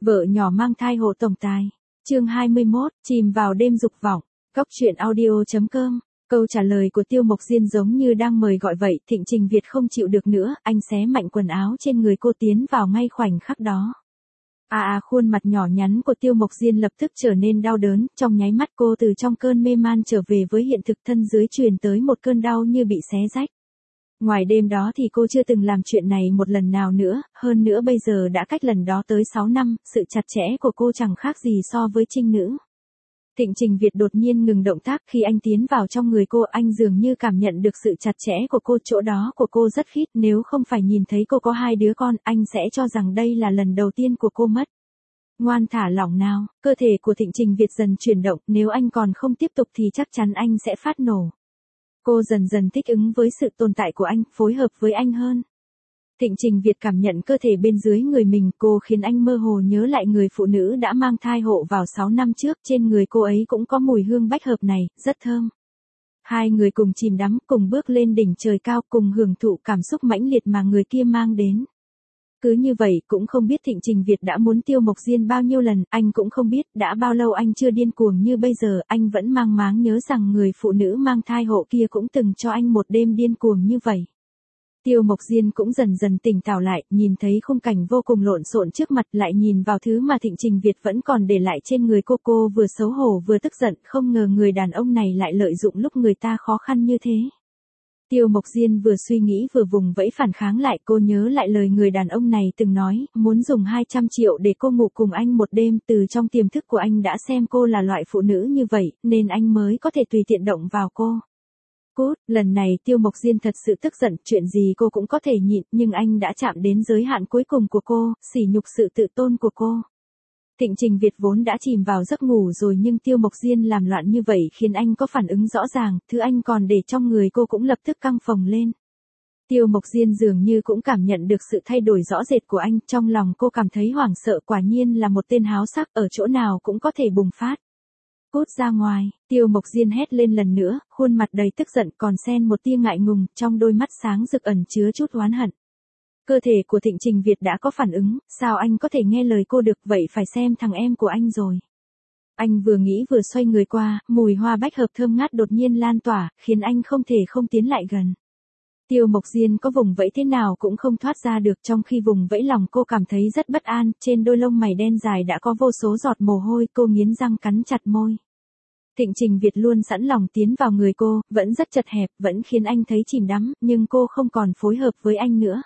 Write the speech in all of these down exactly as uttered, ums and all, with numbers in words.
Vợ nhỏ mang thai hộ tổng tài. Chương hai mươi mốt, chìm vào đêm dục vọng. Cốc truyện audio chấm com. Câu trả lời của Tiêu Mộc Diên giống như đang mời gọi vậy, Thịnh Trình Việt không chịu được nữa, anh xé mạnh quần áo trên người cô tiến vào ngay khoảnh khắc đó. À à khuôn mặt nhỏ nhắn của Tiêu Mộc Diên lập tức trở nên đau đớn, trong nháy mắt cô từ trong cơn mê man trở về với hiện thực, thân dưới truyền tới một cơn đau như bị xé rách. Ngoài đêm đó thì cô chưa từng làm chuyện này một lần nào nữa, hơn nữa bây giờ đã cách lần đó tới sáu năm, sự chặt chẽ của cô chẳng khác gì so với trinh nữ. Thịnh Trình Việt đột nhiên ngừng động tác, khi anh tiến vào trong người cô, anh dường như cảm nhận được sự chặt chẽ của cô, chỗ đó của cô rất khít, nếu không phải nhìn thấy cô có hai đứa con, anh sẽ cho rằng đây là lần đầu tiên của cô mất. Ngoan thả lỏng nào, cơ thể của Thịnh Trình Việt dần chuyển động, nếu anh còn không tiếp tục thì chắc chắn anh sẽ phát nổ. Cô dần dần thích ứng với sự tồn tại của anh, phối hợp với anh hơn. Thịnh Trình Việt cảm nhận cơ thể bên dưới người mình, cô khiến anh mơ hồ nhớ lại người phụ nữ đã mang thai hộ vào sáu năm trước, trên người cô ấy cũng có mùi hương bách hợp này, rất thơm. Hai người cùng chìm đắm, cùng bước lên đỉnh trời cao, cùng hưởng thụ cảm xúc mãnh liệt mà người kia mang đến. Cứ như vậy, cũng không biết Thịnh Trình Việt đã muốn Tiêu Mộc Diên bao nhiêu lần, anh cũng không biết, đã bao lâu anh chưa điên cuồng như bây giờ, anh vẫn mang máng nhớ rằng người phụ nữ mang thai hộ kia cũng từng cho anh một đêm điên cuồng như vậy. Tiêu Mộc Diên cũng dần dần tỉnh táo lại, nhìn thấy khung cảnh vô cùng lộn xộn trước mặt, lại nhìn vào thứ mà Thịnh Trình Việt vẫn còn để lại trên người cô, cô vừa xấu hổ vừa tức giận, không ngờ người đàn ông này lại lợi dụng lúc người ta khó khăn như thế. Tiêu Mộc Diên vừa suy nghĩ vừa vùng vẫy phản kháng lại, cô nhớ lại lời người đàn ông này từng nói, muốn dùng hai trăm triệu để cô ngủ cùng anh một đêm, từ trong tiềm thức của anh đã xem cô là loại phụ nữ như vậy, nên anh mới có thể tùy tiện động vào cô. Cút, lần này Tiêu Mộc Diên thật sự tức giận, chuyện gì cô cũng có thể nhịn, nhưng anh đã chạm đến giới hạn cuối cùng của cô, sỉ nhục sự tự tôn của cô. Thịnh Trình Việt vốn đã chìm vào giấc ngủ rồi nhưng Tiêu Mộc Diên làm loạn như vậy khiến anh có phản ứng rõ ràng, thứ anh còn để trong người cô cũng lập tức căng phồng lên. Tiêu Mộc Diên dường như cũng cảm nhận được sự thay đổi rõ rệt của anh, trong lòng cô cảm thấy hoảng sợ, quả nhiên là một tên háo sắc, ở chỗ nào cũng có thể bùng phát. Cút ra ngoài, Tiêu Mộc Diên hét lên lần nữa, khuôn mặt đầy tức giận còn xen một tia ngại ngùng, trong đôi mắt sáng rực ẩn chứa chút oán hận. Cơ thể của Thịnh Trình Việt đã có phản ứng, sao anh có thể nghe lời cô được, vậy phải xem thằng em của anh rồi. Anh vừa nghĩ vừa xoay người qua, mùi hoa bách hợp thơm ngát đột nhiên lan tỏa, khiến anh không thể không tiến lại gần. Tiêu Mộc Diên có vùng vẫy thế nào cũng không thoát ra được, trong khi vùng vẫy lòng cô cảm thấy rất bất an, trên đôi lông mày đen dài đã có vô số giọt mồ hôi, cô nghiến răng cắn chặt môi. Thịnh Trình Việt luôn sẵn lòng tiến vào người cô, vẫn rất chật hẹp, vẫn khiến anh thấy chìm đắm, nhưng cô không còn phối hợp với anh nữa.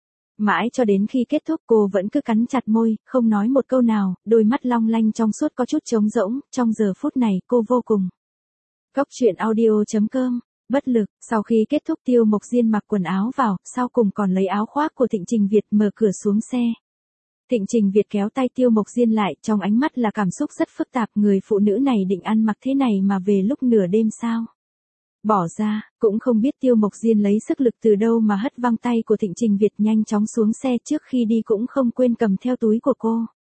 Mãi cho đến khi kết thúc cô vẫn cứ cắn chặt môi, không nói một câu nào, đôi mắt long lanh trong suốt có chút trống rỗng, trong giờ phút này cô vô cùng. Cốc truyện audio chấm com, bất lực, sau khi kết thúc Tiêu Mộc Diên mặc quần áo vào, sau cùng còn lấy áo khoác của Thịnh Trình Việt mở cửa xuống xe. Thịnh Trình Việt kéo tay Tiêu Mộc Diên lại, trong ánh mắt là cảm xúc rất phức tạp, người phụ nữ này định ăn mặc thế này mà về lúc nửa đêm sao? Bỏ ra, cũng không biết Tiêu Mộc Diên lấy sức lực từ đâu mà hất văng tay của Thịnh Trình Việt, nhanh chóng xuống xe, trước khi đi cũng không quên cầm theo túi của cô.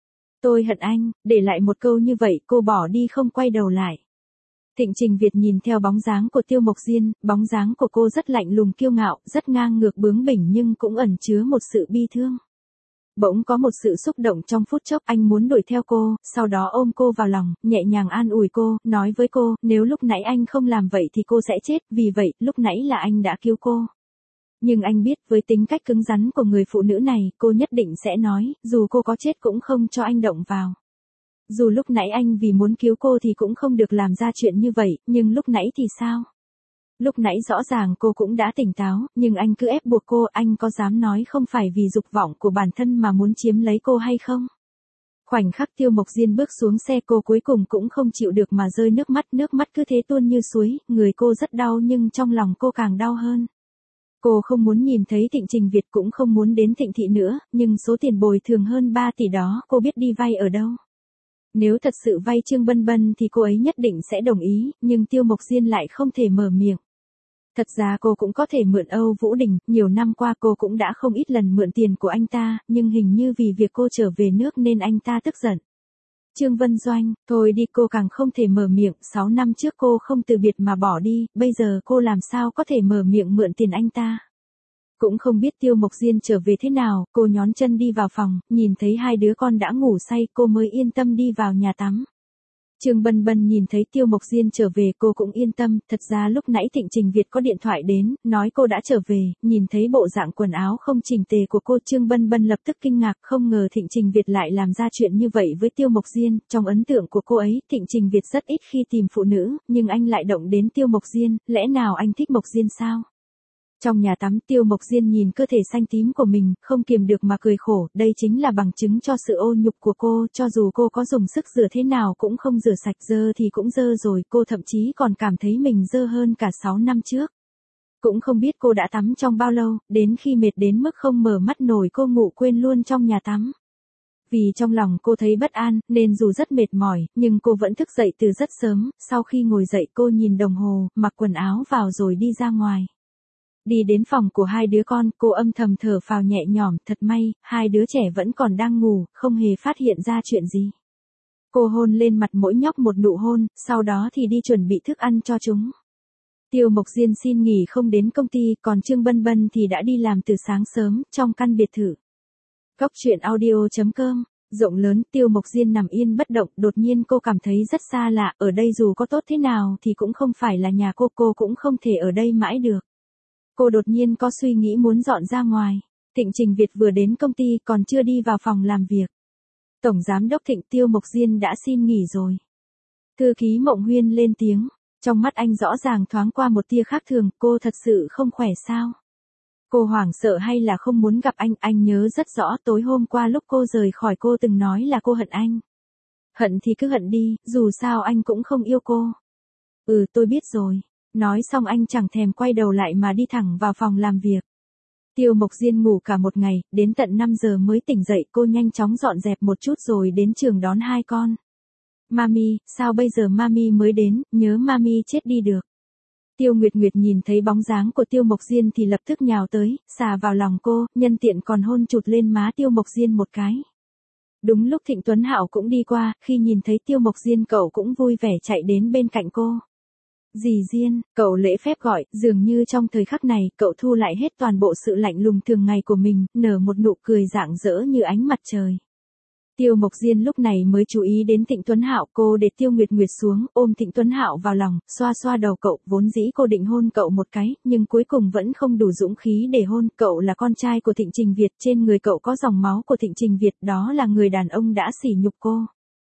Tôi hận anh, để lại một câu như vậy, cô bỏ đi không quay đầu lại. Thịnh Trình Việt nhìn theo bóng dáng của Tiêu Mộc Diên, bóng dáng của cô rất lạnh lùng kiêu ngạo, rất ngang ngược bướng bỉnh nhưng cũng ẩn chứa một sự bi thương. Bỗng có một sự xúc động trong phút chốc, anh muốn đuổi theo cô, sau đó ôm cô vào lòng, nhẹ nhàng an ủi cô, nói với cô, nếu lúc nãy anh không làm vậy thì cô sẽ chết, vì vậy, lúc nãy là anh đã cứu cô. Nhưng anh biết với tính cách cứng rắn của người phụ nữ này, cô nhất định sẽ nói, dù cô có chết cũng không cho anh động vào. Dù lúc nãy anh vì muốn cứu cô thì cũng không được làm ra chuyện như vậy, nhưng lúc nãy thì sao? Lúc nãy rõ ràng cô cũng đã tỉnh táo, nhưng anh cứ ép buộc cô, anh có dám nói không phải vì dục vọng của bản thân mà muốn chiếm lấy cô hay không? Khoảnh khắc Tiêu Mộc Diên bước xuống xe, cô cuối cùng cũng không chịu được mà rơi nước mắt, nước mắt cứ thế tuôn như suối, người cô rất đau nhưng trong lòng cô càng đau hơn. Cô không muốn nhìn thấy Thịnh Trình Việt, cũng không muốn đến Thịnh thị nữa, nhưng số tiền bồi thường hơn ba tỷ đó, cô biết đi vay ở đâu. Nếu thật sự vay Trương Bân Bân thì cô ấy nhất định sẽ đồng ý, nhưng Tiêu Mộc Diên lại không thể mở miệng. Thật ra cô cũng có thể mượn Âu Vũ Đình, nhiều năm qua cô cũng đã không ít lần mượn tiền của anh ta, nhưng hình như vì việc cô trở về nước nên anh ta tức giận. Trương Vân Doanh, thôi đi, cô càng không thể mở miệng, sáu năm trước cô không từ biệt mà bỏ đi, bây giờ cô làm sao có thể mở miệng mượn tiền anh ta. Cũng không biết Tiêu Mộc Diên trở về thế nào, cô nhón chân đi vào phòng, nhìn thấy hai đứa con đã ngủ say, cô mới yên tâm đi vào nhà tắm. Trương Bân Bân nhìn thấy Tiêu Mộc Diên trở về cô cũng yên tâm, thật ra lúc nãy Thịnh Trình Việt có điện thoại đến, nói cô đã trở về, nhìn thấy bộ dạng quần áo không chỉnh tề của cô, Trương Bân Bân lập tức kinh ngạc, không ngờ Thịnh Trình Việt lại làm ra chuyện như vậy với Tiêu Mộc Diên, trong ấn tượng của cô ấy, Thịnh Trình Việt rất ít khi tìm phụ nữ, nhưng anh lại động đến Tiêu Mộc Diên, lẽ nào anh thích Mộc Diên sao? Trong nhà tắm Tiêu Mộc Diên nhìn cơ thể xanh tím của mình, không kiềm được mà cười khổ, đây chính là bằng chứng cho sự ô nhục của cô, cho dù cô có dùng sức rửa thế nào cũng không rửa sạch, dơ thì cũng dơ rồi, cô thậm chí còn cảm thấy mình dơ hơn cả sáu năm trước. Cũng không biết cô đã tắm trong bao lâu, đến khi mệt đến mức không mở mắt nổi cô ngủ quên luôn trong nhà tắm. Vì trong lòng cô thấy bất an, nên dù rất mệt mỏi, nhưng cô vẫn thức dậy từ rất sớm, sau khi ngồi dậy cô nhìn đồng hồ, mặc quần áo vào rồi đi ra ngoài. Đi đến phòng của hai đứa con, cô âm thầm thở phào nhẹ nhõm, thật may, hai đứa trẻ vẫn còn đang ngủ, không hề phát hiện ra chuyện gì. Cô hôn lên mặt mỗi nhóc một nụ hôn, sau đó thì đi chuẩn bị thức ăn cho chúng. Tiêu Mộc Diên xin nghỉ không đến công ty, còn Trương Bân Bân thì đã đi làm từ sáng sớm, trong căn biệt thự. Cốc truyện audio chấm com, rộng lớn, Tiêu Mộc Diên nằm yên bất động, đột nhiên cô cảm thấy rất xa lạ, ở đây dù có tốt thế nào thì cũng không phải là nhà cô, cô cũng không thể ở đây mãi được. Cô đột nhiên có suy nghĩ muốn dọn ra ngoài. Thịnh Trình Việt vừa đến công ty còn chưa đi vào phòng làm việc. Tổng giám đốc Thịnh, Tiêu Mộc Diên đã xin nghỉ rồi. Thư ký Mộng Huyên lên tiếng. Trong mắt anh rõ ràng thoáng qua một tia khác thường, cô thật sự không khỏe sao? Cô hoảng sợ hay là không muốn gặp anh? Anh nhớ rất rõ tối hôm qua lúc cô rời khỏi cô từng nói là cô hận anh. Hận thì cứ hận đi, dù sao anh cũng không yêu cô. Ừ, tôi biết rồi. Nói xong anh chẳng thèm quay đầu lại mà đi thẳng vào phòng làm việc. Tiêu Mộc Diên ngủ cả một ngày, đến tận năm giờ mới tỉnh dậy, cô nhanh chóng dọn dẹp một chút rồi đến trường đón hai con. Mami, sao bây giờ Mami mới đến, nhớ Mami chết đi được. Tiêu Nguyệt Nguyệt nhìn thấy bóng dáng của Tiêu Mộc Diên thì lập tức nhào tới, xà vào lòng cô, nhân tiện còn hôn chụt lên má Tiêu Mộc Diên một cái. Đúng lúc Thịnh Tuấn Hạo cũng đi qua, khi nhìn thấy Tiêu Mộc Diên cậu cũng vui vẻ chạy đến bên cạnh cô. Dì Diên, cậu lễ phép gọi, dường như trong thời khắc này, cậu thu lại hết toàn bộ sự lạnh lùng thường ngày của mình, nở một nụ cười rạng rỡ như ánh mặt trời. Tiêu Mộc Diên lúc này mới chú ý đến Thịnh Tuấn Hạo, cô để Tiêu Nguyệt Nguyệt xuống, ôm Thịnh Tuấn Hạo vào lòng, xoa xoa đầu cậu, vốn dĩ cô định hôn cậu một cái, nhưng cuối cùng vẫn không đủ dũng khí để hôn, cậu là con trai của Thịnh Trình Việt, trên người cậu có dòng máu của Thịnh Trình Việt, đó là người đàn ông đã sỉ nhục cô.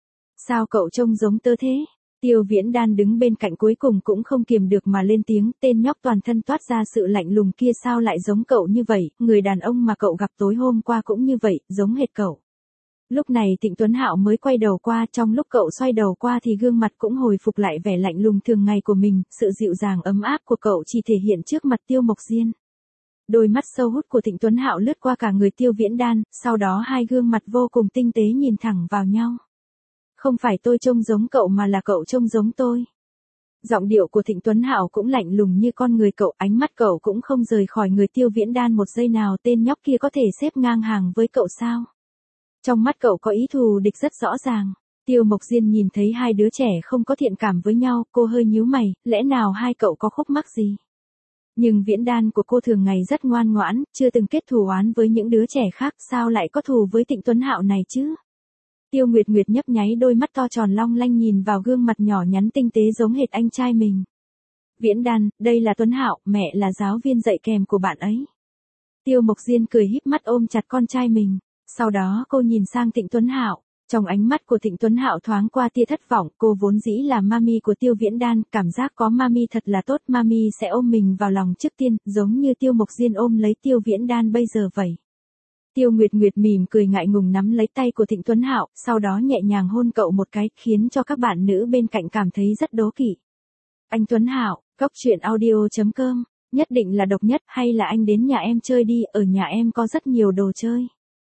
Sao cậu trông giống tớ thế? Tiêu Viễn Đan đứng bên cạnh cuối cùng cũng không kiềm được mà lên tiếng, tên nhóc toàn thân toát ra sự lạnh lùng kia sao lại giống cậu như vậy, người đàn ông mà cậu gặp tối hôm qua cũng như vậy, giống hệt cậu. Lúc này Thịnh Tuấn Hạo mới quay đầu qua, trong lúc cậu xoay đầu qua thì gương mặt cũng hồi phục lại vẻ lạnh lùng thường ngày của mình, sự dịu dàng ấm áp của cậu chỉ thể hiện trước mặt Tiêu Mộc Diên. Đôi mắt sâu hút của Thịnh Tuấn Hạo lướt qua cả người Tiêu Viễn Đan, sau đó hai gương mặt vô cùng tinh tế nhìn thẳng vào nhau. Không phải tôi trông giống cậu mà là cậu trông giống tôi. Giọng điệu của Thịnh Tuấn Hạo cũng lạnh lùng như con người cậu, ánh mắt cậu cũng không rời khỏi người Tiêu Viễn Đan một giây nào, tên nhóc kia có thể xếp ngang hàng với cậu sao? Trong mắt cậu có ý thù địch rất rõ ràng. Tiêu Mộc Diên nhìn thấy hai đứa trẻ không có thiện cảm với nhau, cô hơi nhíu mày, lẽ nào hai cậu có khúc mắc gì? Nhưng Viễn Đan của cô thường ngày rất ngoan ngoãn, chưa từng kết thù oán với những đứa trẻ khác, sao lại có thù với Thịnh Tuấn Hạo này chứ? Tiêu Nguyệt Nguyệt nhấp nháy đôi mắt to tròn long lanh nhìn vào gương mặt nhỏ nhắn tinh tế giống hệt anh trai mình. Viễn Đan, đây là Tuấn Hạo, mẹ là giáo viên dạy kèm của bạn ấy. Tiêu Mộc Diên cười híp mắt ôm chặt con trai mình. Sau đó cô nhìn sang Thịnh Tuấn Hạo, trong ánh mắt của Thịnh Tuấn Hạo thoáng qua tia thất vọng, cô vốn dĩ là mami của Tiêu Viễn Đan, cảm giác có mami thật là tốt, mami sẽ ôm mình vào lòng trước tiên, giống như Tiêu Mộc Diên ôm lấy Tiêu Viễn Đan bây giờ vậy. Tiêu Nguyệt Nguyệt mỉm cười ngại ngùng nắm lấy tay của Thịnh Tuấn Hạo, sau đó nhẹ nhàng hôn cậu một cái, khiến cho các bạn nữ bên cạnh cảm thấy rất đố kỵ. Anh Tuấn Hạo, cốc truyện audio chấm com, nhất định là độc nhất, hay là anh đến nhà em chơi đi, ở nhà em có rất nhiều đồ chơi.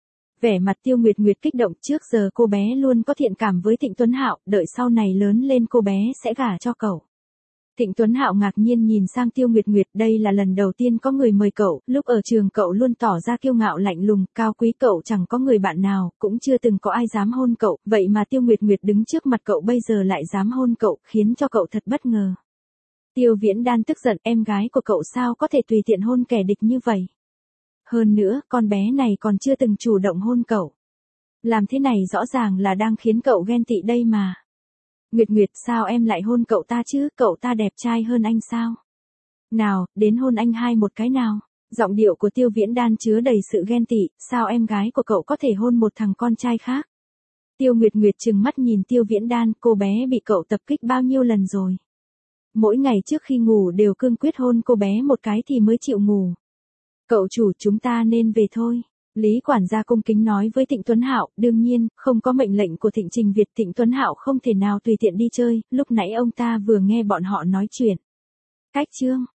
Vẻ mặt Tiêu Nguyệt Nguyệt kích động, trước giờ cô bé luôn có thiện cảm với Thịnh Tuấn Hạo, đợi sau này lớn lên cô bé sẽ gả cho cậu. Thịnh Tuấn Hạo ngạc nhiên nhìn sang Tiêu Nguyệt Nguyệt, đây là lần đầu tiên có người mời cậu, lúc ở trường cậu luôn tỏ ra kiêu ngạo lạnh lùng, cao quý, cậu chẳng có người bạn nào, cũng chưa từng có ai dám hôn cậu, vậy mà Tiêu Nguyệt Nguyệt đứng trước mặt cậu bây giờ lại dám hôn cậu, khiến cho cậu thật bất ngờ. Tiêu Viễn Đan tức giận, em gái của cậu sao có thể tùy tiện hôn kẻ địch như vậy. Hơn nữa, con bé này còn chưa từng chủ động hôn cậu. Làm thế này rõ ràng là đang khiến cậu ghen tị đây mà. Nguyệt Nguyệt, sao em lại hôn cậu ta chứ, cậu ta đẹp trai hơn anh sao? Nào, đến hôn anh hai một cái nào. Giọng điệu của Tiêu Viễn Đan chứa đầy sự ghen tị, sao em gái của cậu có thể hôn một thằng con trai khác? Tiêu Nguyệt Nguyệt trừng mắt nhìn Tiêu Viễn Đan, cô bé bị cậu tập kích bao nhiêu lần rồi? Mỗi ngày trước khi ngủ đều cương quyết hôn cô bé một cái thì mới chịu ngủ. Cậu chủ, chúng ta nên về thôi. Lý quản gia cung kính nói với Thịnh Tuấn Hạo, đương nhiên, không có mệnh lệnh của Thịnh Trình Việt, Thịnh Tuấn Hạo không thể nào tùy tiện đi chơi, lúc nãy ông ta vừa nghe bọn họ nói chuyện. Cách chương